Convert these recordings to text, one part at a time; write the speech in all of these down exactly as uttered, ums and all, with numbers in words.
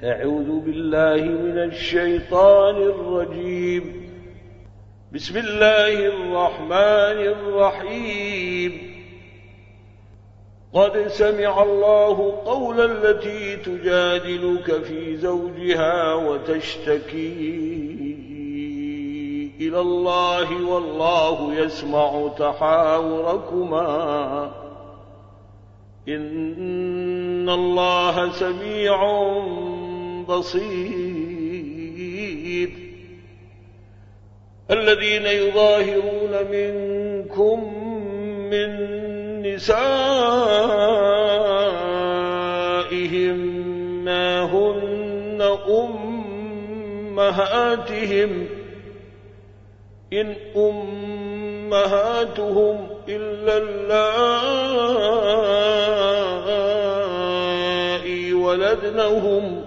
أعوذ بالله من الشيطان الرجيم. بسم الله الرحمن الرحيم. قد سمع الله قول التي تجادلك في زوجها وتشتكي إلى الله والله يسمع تحاوركما إن الله سميع بصير. الذين يظاهرون منكم من نسائهم ما هن أمهاتهم إن أمهاتهم إلا اللائي ولدنهم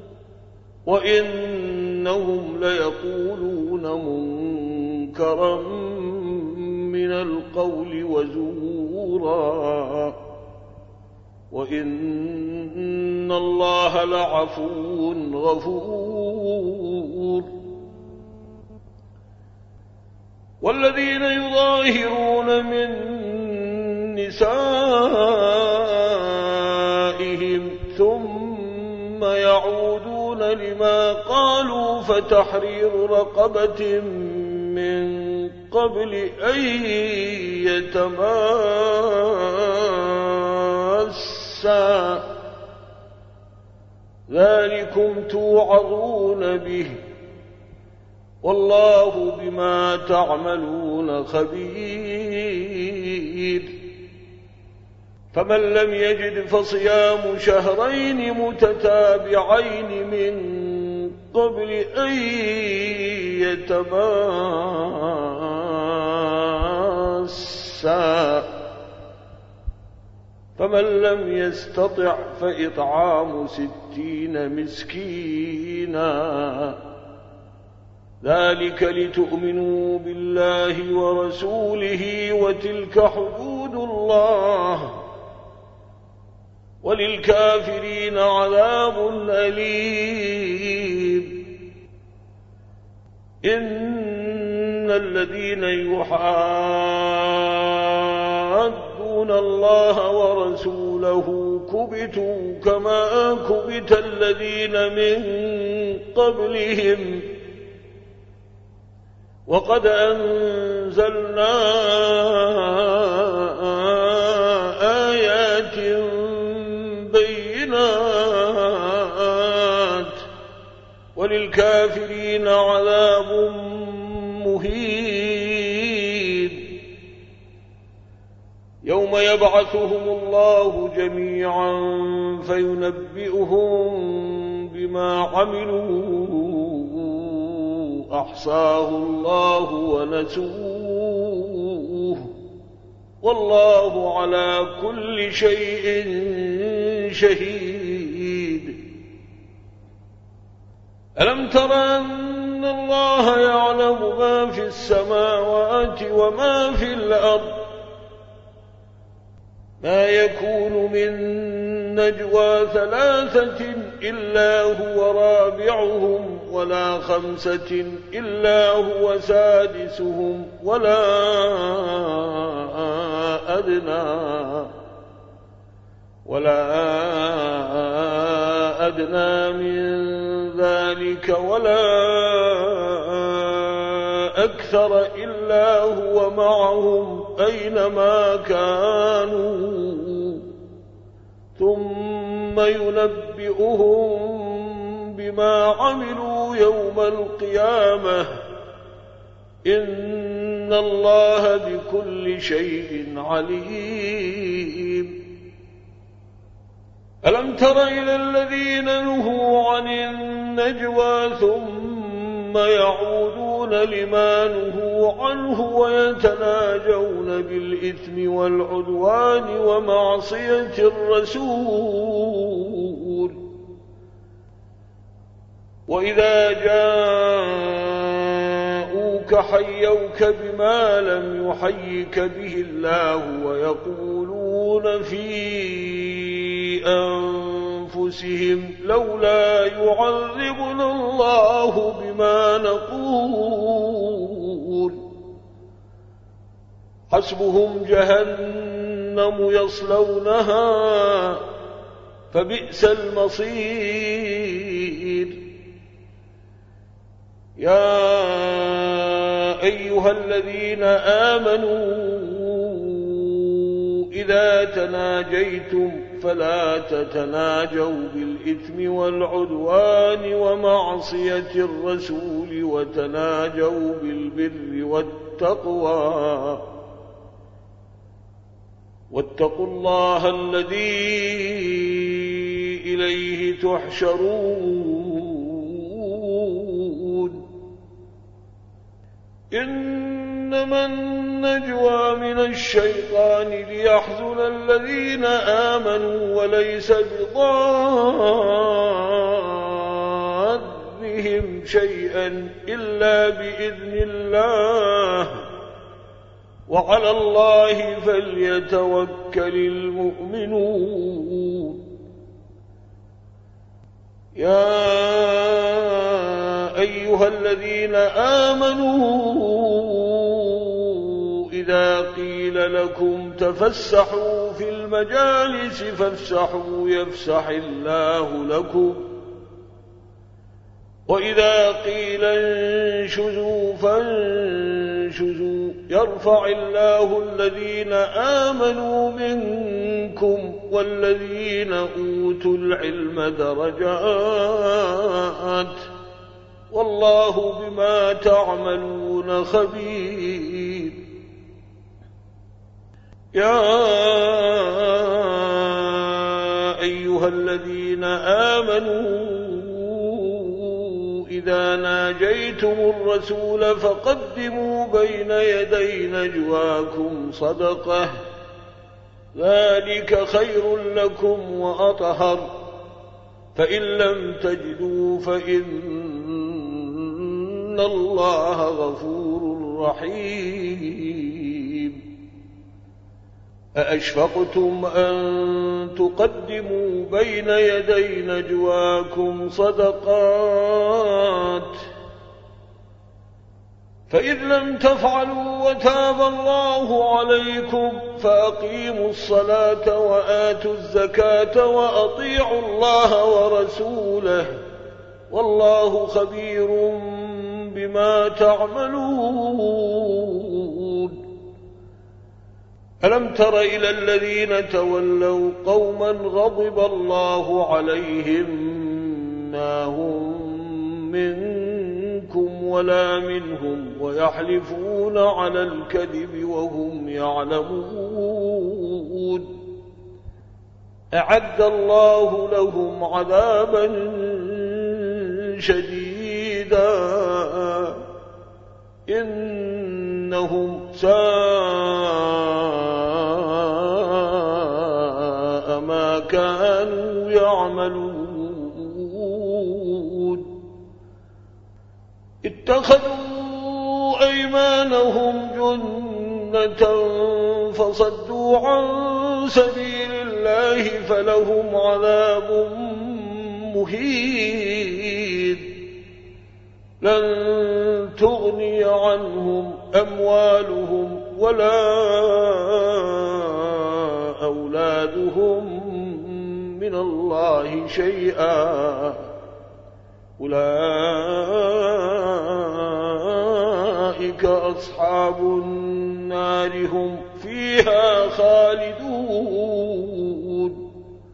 وإنهم ليقولون منكرا من القول وزورا وإن الله لعفو غفور. والذين يظاهرون من نسائهم ثم يعودون لما قالوا فتحرير رقبة من قبل أن يتماسا ذلكم توعظون به والله بما تعملون خبير. فمن لم يجد فصيام شهرين متتابعين من قبل أن يتماسا فمن لم يستطع فإطعام ستين مسكينا ذلك لتؤمنوا بالله ورسوله وتلك حدود الله وللكافرين عذاب أليم. إن الذين يحادون الله ورسوله كبتوا كما كبت الذين من قبلهم وقد أنزلنا آيات بينات وللكافرين عذاب مهين. يوم يبعثهم الله جميعا فينبئهم بما عملوا أحصاه الله ونسوه والله على كل شيء شهيد. ألم تر أن الله يعلم ما في السماوات وما في الأرض ما يكون من نجوى ثلاثة إلا هو رابعهم ولا خمسة إلا هو سادسهم ولا أدنى ولا أدنى من ذلك ولا أكثر إلا هو معهم أينما كانوا ثم ينبئهم بما عملوا يوم القيامة إن الله بكل شيء عليم. ألم تر إلى الذين نهوا عن النجوى ثم يعودون لما نهوا عنه ويتناجون بالإثم والعدوان ومعصية الرسول وإذا جاءوك حيوك بما لم يحيك به الله ويقولون في أنفسهم لولا يعذبنا الله بما نقول حسبهم جهنم يصلونها فبئس المصير يا أيها الذين آمنوا إذا تناجيتم فلا تتناجوا بالإثم والعدوان ومعصية الرسول وتناجوا بالبر والتقوى واتقوا الله الذي إليه تحشرون إنما النجوى من الشيطان ليحزن الذين آمنوا وليس بضارهم شيئا إلا بإذن الله وعلى الله فليتوكل المؤمنون يا أيها الذين آمنوا إذا قيل لكم تفسحوا في المجالس فافسحوا يفسح الله لكم وإذا قيل انشزوا فانشزوا يرفع الله الذين آمنوا منكم والذين أوتوا العلم درجات والله بما تعملون خبير يا أيها الذين آمنوا إذا ناجيتم الرسول فقدموا بين يدي نجواكم صدقة ذلك خير لكم وأطهر فإن لم تجدوا فإن الله غفور رحيم أأشفقتم أن تقدموا بين يدي نجواكم صدقات فإذ لم تفعلوا وتاب الله عليكم فأقيموا الصلاة وآتوا الزكاة وأطيعوا الله ورسوله والله خبير بما تعملون ألم تر إلى الذين تولوا قوما غضب الله عليهم ما هم منكم ولا منهم ويحلفون على الكذب وهم يعلمون أعد الله لهم عذابا شديدا إنهم ساء ما كانوا يعملون اتخذوا أيمانهم جنة فصدوا عن سبيل الله فلهم عذاب مهين لن تغني عنهم أموالهم ولا أولادهم من الله شيئا أولئك أصحاب النار هم فيها خالدون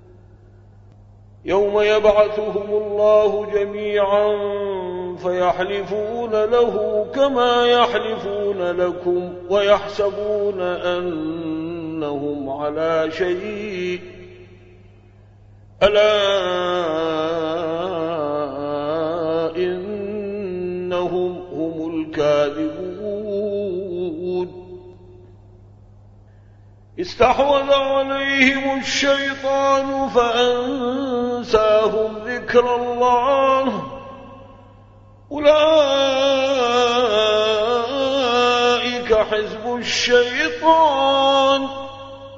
يوم يبعثهم الله جميعا فيحلفون له كما يحلفون لكم ويحسبون أنهم على شيء ألا إنهم هم الكاذبون استحوذ عليهم الشيطان فأنساهم ذكر الله أولئك حزب الشيطان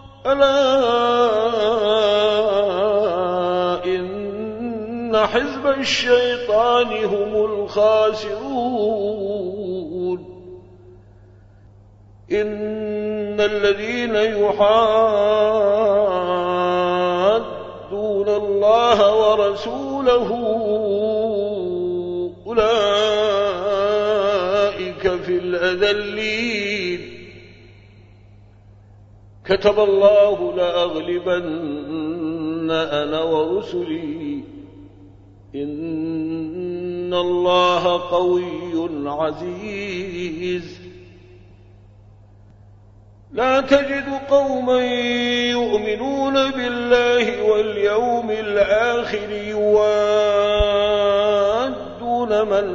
ألا إن حزب الشيطان هم الخاسرون. إن الذين يحادون الله ورسوله أولئك في الأذلين. كتب الله لأغلبن أنا ورسلي إن الله قوي عزيز. لا تجد قوما يؤمنون بالله واليوم الآخر يوادون من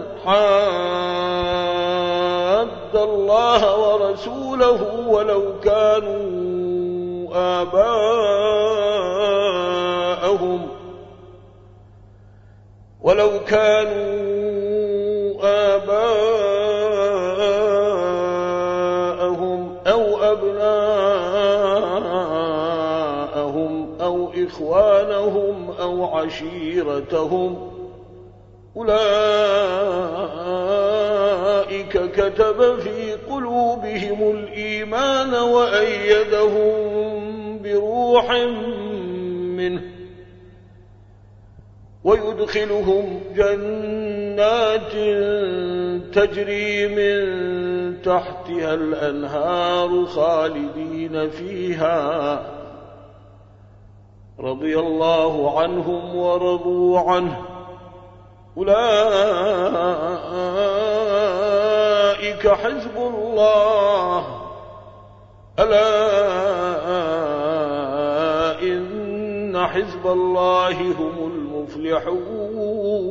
حاد الله ورسوله ولو كانوا آباءهم ولو كانوا آباءهم أو أبناءهم أو إخوانهم أو عشيرتهم أولئك كتب في قلوبهم الإيمان وأيدهم بروح منه ويدخلهم جنات تجري من تحتها الأنهار خالدين فيها رضي الله عنهم ورضوا عنه أولئك حزب الله ألا إن حزب الله هم المفلحون.